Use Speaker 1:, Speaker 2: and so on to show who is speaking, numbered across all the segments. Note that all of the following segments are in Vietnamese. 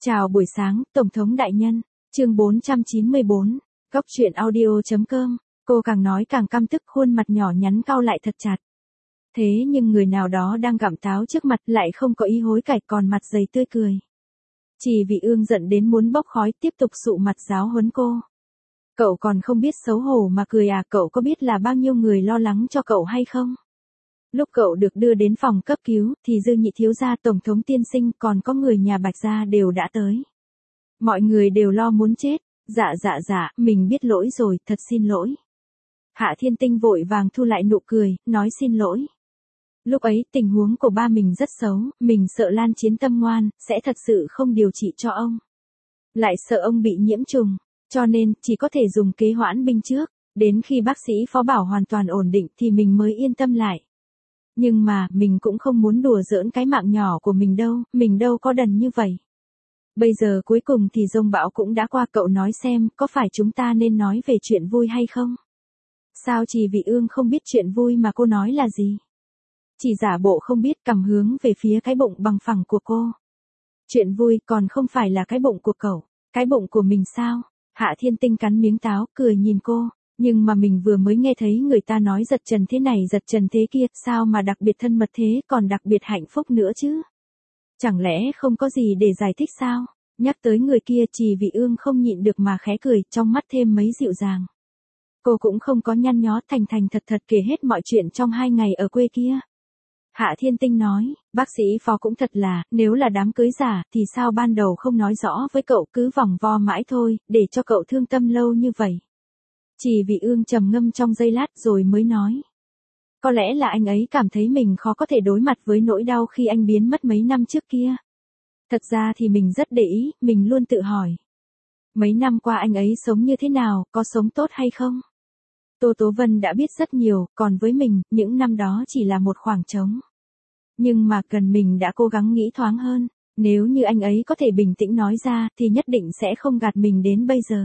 Speaker 1: Chào buổi sáng, Tổng thống đại nhân. Chương 494. Góc truyện audio.com. Cô càng nói càng căm tức, khuôn mặt nhỏ nhắn cau lại thật chặt. Thế nhưng người nào đó đang gặm táo trước mặt lại không có ý hối cải, còn mặt dày tươi cười. Chỉ vì Ương giận đến muốn bốc khói, tiếp tục sụ mặt giáo huấn cô. Cậu còn không biết xấu hổ mà cười à? Cậu có biết là bao nhiêu người lo lắng cho cậu hay không? Lúc cậu được đưa đến phòng cấp cứu, thì Dư Nhị thiếu gia, Tổng thống tiên sinh, còn có người nhà Bạch gia đều đã tới. Mọi người đều lo muốn chết. Dạ, mình biết lỗi rồi, thật xin lỗi. Hạ Thiên Tinh vội vàng thu lại nụ cười, nói xin lỗi. Lúc ấy, tình huống của ba mình rất xấu, mình sợ Lan Chiến tâm ngoan, sẽ thật sự không điều trị cho ông. Lại sợ ông bị nhiễm trùng, cho nên, chỉ có thể dùng kế hoãn binh trước, đến khi bác sĩ phó bảo hoàn toàn ổn định thì mình mới yên tâm lại. Nhưng mà, mình cũng không muốn đùa giỡn cái mạng nhỏ của mình đâu có đần như vậy. Bây giờ cuối cùng thì dông bão cũng đã qua, cậu nói xem, có phải chúng ta nên nói về chuyện vui hay không? Sao chỉ vì Ương không biết chuyện vui mà cô nói là gì? Chỉ giả bộ không biết, cầm hướng về phía cái bụng bằng phẳng của cô. Chuyện vui còn không phải là cái bụng của cậu, cái bụng của mình sao? Hạ Thiên Tinh cắn miếng táo, cười nhìn cô. Nhưng mà mình vừa mới nghe thấy người ta nói giật trần thế này giật trần thế kia, sao mà đặc biệt thân mật thế, còn đặc biệt hạnh phúc nữa chứ? Chẳng lẽ không có gì để giải thích sao? Nhắc tới người kia, chỉ vì Ương không nhịn được mà khẽ cười, trong mắt thêm mấy dịu dàng. Cô cũng không có nhăn nhó, thành thật kể hết mọi chuyện trong 2 ngày ở quê kia. Hạ Thiên Tinh nói, bác sĩ phó cũng thật là, nếu là đám cưới giả, thì sao ban đầu không nói rõ với cậu, cứ vòng vo mãi thôi, để cho cậu thương tâm lâu như vậy. Chỉ vì Ương trầm ngâm trong giây lát rồi mới nói. Có lẽ là anh ấy cảm thấy mình khó có thể đối mặt với nỗi đau khi anh biến mất mấy năm trước kia. Thật ra thì mình rất để ý, mình luôn tự hỏi. Mấy năm qua anh ấy sống như thế nào, có sống tốt hay không? Tô Tố Vân đã biết rất nhiều, còn với mình, những năm đó chỉ là một khoảng trống. Nhưng mà cần mình đã cố gắng nghĩ thoáng hơn, nếu như anh ấy có thể bình tĩnh nói ra, thì nhất định sẽ không gạt mình đến bây giờ.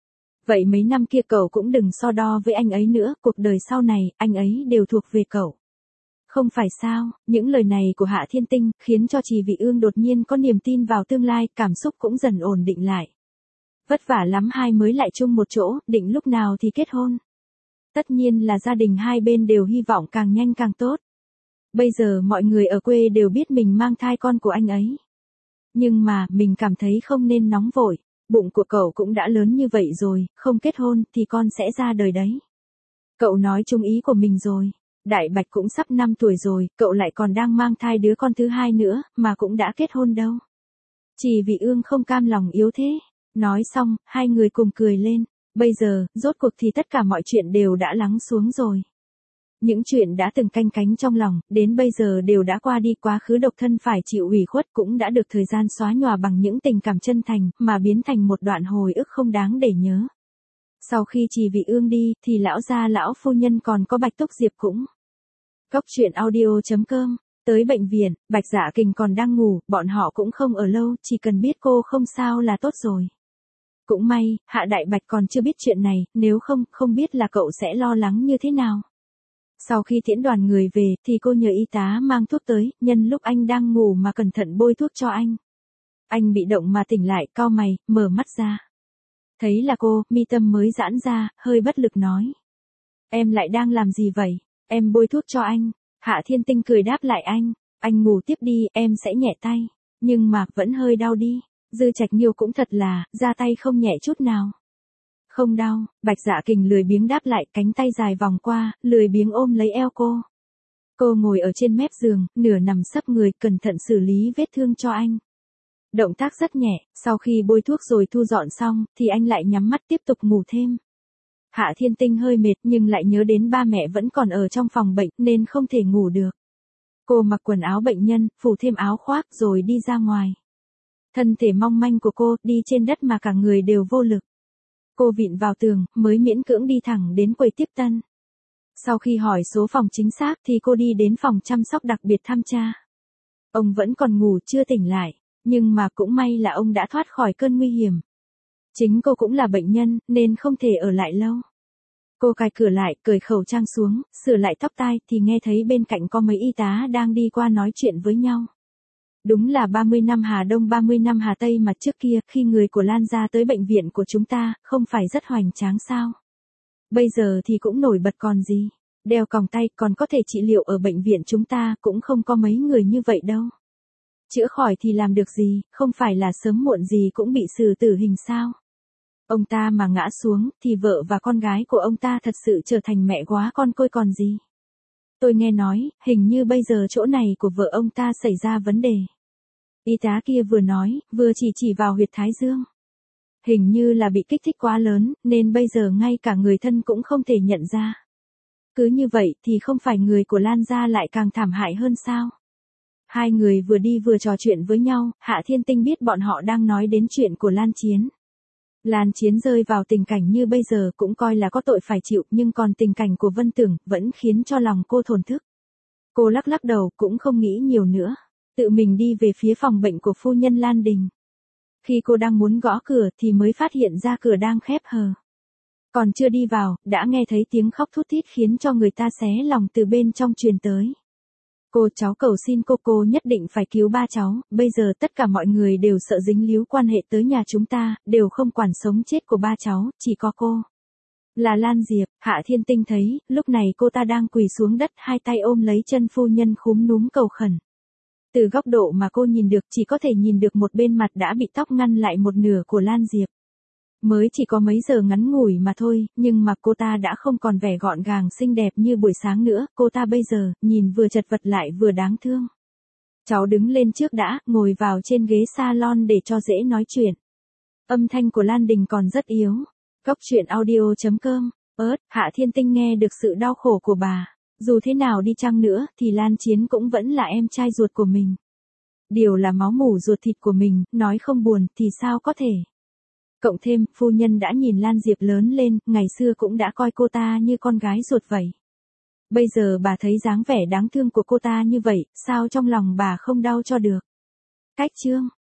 Speaker 1: Vậy mấy năm kia cậu cũng đừng so đo với anh ấy nữa, cuộc đời sau này, anh ấy đều thuộc về cậu. Không phải sao? Những lời này của Hạ Thiên Tinh khiến cho Trì Vị Ương đột nhiên có niềm tin vào tương lai, cảm xúc cũng dần ổn định lại. Vất vả lắm hai mới lại chung một chỗ, định lúc nào thì kết hôn. Tất nhiên là gia đình hai bên đều hy vọng càng nhanh càng tốt. Bây giờ mọi người ở quê đều biết mình mang thai con của anh ấy. Nhưng mà, mình cảm thấy không nên nóng vội. Bụng của cậu cũng đã lớn như vậy rồi, không kết hôn thì con sẽ ra đời đấy. Cậu nói chung ý của mình rồi. Đại Bạch cũng sắp 5 tuổi rồi, cậu lại còn đang mang thai đứa con thứ 2 nữa, mà cũng đã kết hôn đâu. Chỉ vì Ương không cam lòng yếu thế. Nói xong, hai người cùng cười lên. Bây giờ, rốt cuộc thì tất cả mọi chuyện đều đã lắng xuống rồi. Những chuyện đã từng canh cánh trong lòng, đến bây giờ đều đã qua đi, quá khứ độc thân phải chịu ủy khuất cũng đã được thời gian xóa nhòa bằng những tình cảm chân thành, mà biến thành một đoạn hồi ức không đáng để nhớ. Sau khi Trì Vị Ương đi, thì lão gia lão phu nhân còn có Bạch Túc Diệp cũng. Góc truyện audio.com. Tới bệnh viện, Bạch Dạ Kình còn đang ngủ, bọn họ cũng không ở lâu, chỉ cần biết cô không sao là tốt rồi. Cũng may, Hạ Đại Bạch còn chưa biết chuyện này, nếu không biết là cậu sẽ lo lắng như thế nào. Sau khi tiễn đoàn người về, thì cô nhờ y tá mang thuốc tới, nhân lúc anh đang ngủ mà cẩn thận bôi thuốc cho anh. Anh bị động mà tỉnh lại, cau mày, mở mắt ra. Thấy là cô, mi tâm mới giãn ra, hơi bất lực nói. Em lại đang làm gì vậy? Em bôi thuốc cho anh. Hạ Thiên Tinh cười đáp lại anh ngủ tiếp đi, em sẽ nhẹ tay. Nhưng mà, vẫn hơi đau đi. Dư Trạch Nhiêu cũng thật là, ra tay không nhẹ chút nào. Không đau, Bạch Dạ Kình lười biếng đáp lại, cánh tay dài vòng qua, lười biếng ôm lấy eo cô. Cô ngồi ở trên mép giường, nửa nằm sấp người, cẩn thận xử lý vết thương cho anh. Động tác rất nhẹ, sau khi bôi thuốc rồi thu dọn xong, thì anh lại nhắm mắt tiếp tục ngủ thêm. Hạ Thiên Tinh hơi mệt nhưng lại nhớ đến ba mẹ vẫn còn ở trong phòng bệnh nên không thể ngủ được. Cô mặc quần áo bệnh nhân, phủ thêm áo khoác rồi đi ra ngoài. Thân thể mong manh của cô đi trên đất mà cả người đều vô lực. Cô vịn vào tường, mới miễn cưỡng đi thẳng đến quầy tiếp tân. Sau khi hỏi số phòng chính xác thì cô đi đến phòng chăm sóc đặc biệt thăm cha. Ông vẫn còn ngủ chưa tỉnh lại, nhưng mà cũng may là ông đã thoát khỏi cơn nguy hiểm. Chính cô cũng là bệnh nhân, nên không thể ở lại lâu. Cô cài cửa lại, cởi khẩu trang xuống, sửa lại tóc tai thì nghe thấy bên cạnh có mấy y tá đang đi qua nói chuyện với nhau. Đúng là 30 năm Hà Đông 30 năm Hà Tây mà trước kia khi người của Lan gia tới bệnh viện của chúng ta, không phải rất hoành tráng sao? Bây giờ thì cũng nổi bật còn gì. Đeo còng tay còn có thể trị liệu ở bệnh viện chúng ta cũng không có mấy người như vậy đâu. Chữa khỏi thì làm được gì, không phải là sớm muộn gì cũng bị xử tử hình sao? Ông ta mà ngã xuống thì vợ và con gái của ông ta thật sự trở thành mẹ góa con côi còn gì. Tôi nghe nói, hình như bây giờ chỗ này của vợ ông ta xảy ra vấn đề. Y tá kia vừa nói, vừa chỉ vào huyệt thái dương. Hình như là bị kích thích quá lớn, nên bây giờ ngay cả người thân cũng không thể nhận ra. Cứ như vậy thì không phải người của Lan gia lại càng thảm hại hơn sao? Hai người vừa đi vừa trò chuyện với nhau, Hạ Thiên Tinh biết bọn họ đang nói đến chuyện của Lan Chiến. Lan Chiến rơi vào tình cảnh như bây giờ cũng coi là có tội phải chịu, nhưng còn tình cảnh của Vân Tưởng vẫn khiến cho lòng cô thổn thức. Cô lắc lắc đầu cũng không nghĩ nhiều nữa, tự mình đi về phía phòng bệnh của phu nhân Lan Đình. Khi cô đang muốn gõ cửa thì mới phát hiện ra cửa đang khép hờ. Còn chưa đi vào, đã nghe thấy tiếng khóc thút thít khiến cho người ta xé lòng từ bên trong truyền tới. Cháu cầu xin cô nhất định phải cứu ba cháu, bây giờ tất cả mọi người đều sợ dính líu quan hệ tới nhà chúng ta, đều không quản sống chết của ba cháu, chỉ có cô. Là Lan Diệp, Hạ Thiên Tinh thấy, lúc này cô ta đang quỳ xuống đất hai tay ôm lấy chân phu nhân khúm núm cầu khẩn. Từ góc độ mà cô nhìn được chỉ có thể nhìn được một bên mặt đã bị tóc ngăn lại một nửa của Lan Diệp. Mới chỉ có mấy giờ ngắn ngủi mà thôi, nhưng mà cô ta đã không còn vẻ gọn gàng xinh đẹp như buổi sáng nữa, cô ta bây giờ, nhìn vừa chật vật lại vừa đáng thương. Cháu đứng lên trước đã, ngồi vào trên ghế salon để cho dễ nói chuyện. Âm thanh của Lan Đình còn rất yếu. Góc chuyện audio.com, Hạ Thiên Tinh nghe được sự đau khổ của bà. Dù thế nào đi chăng nữa thì Lan Chiến cũng vẫn là em trai ruột của mình. Điều là máu mủ ruột thịt của mình, nói không buồn thì sao có thể. Cộng thêm, phu nhân đã nhìn Lan Diệp lớn lên, ngày xưa cũng đã coi cô ta như con gái ruột vậy. Bây giờ bà thấy dáng vẻ đáng thương của cô ta như vậy, sao trong lòng bà không đau cho được. Cách chương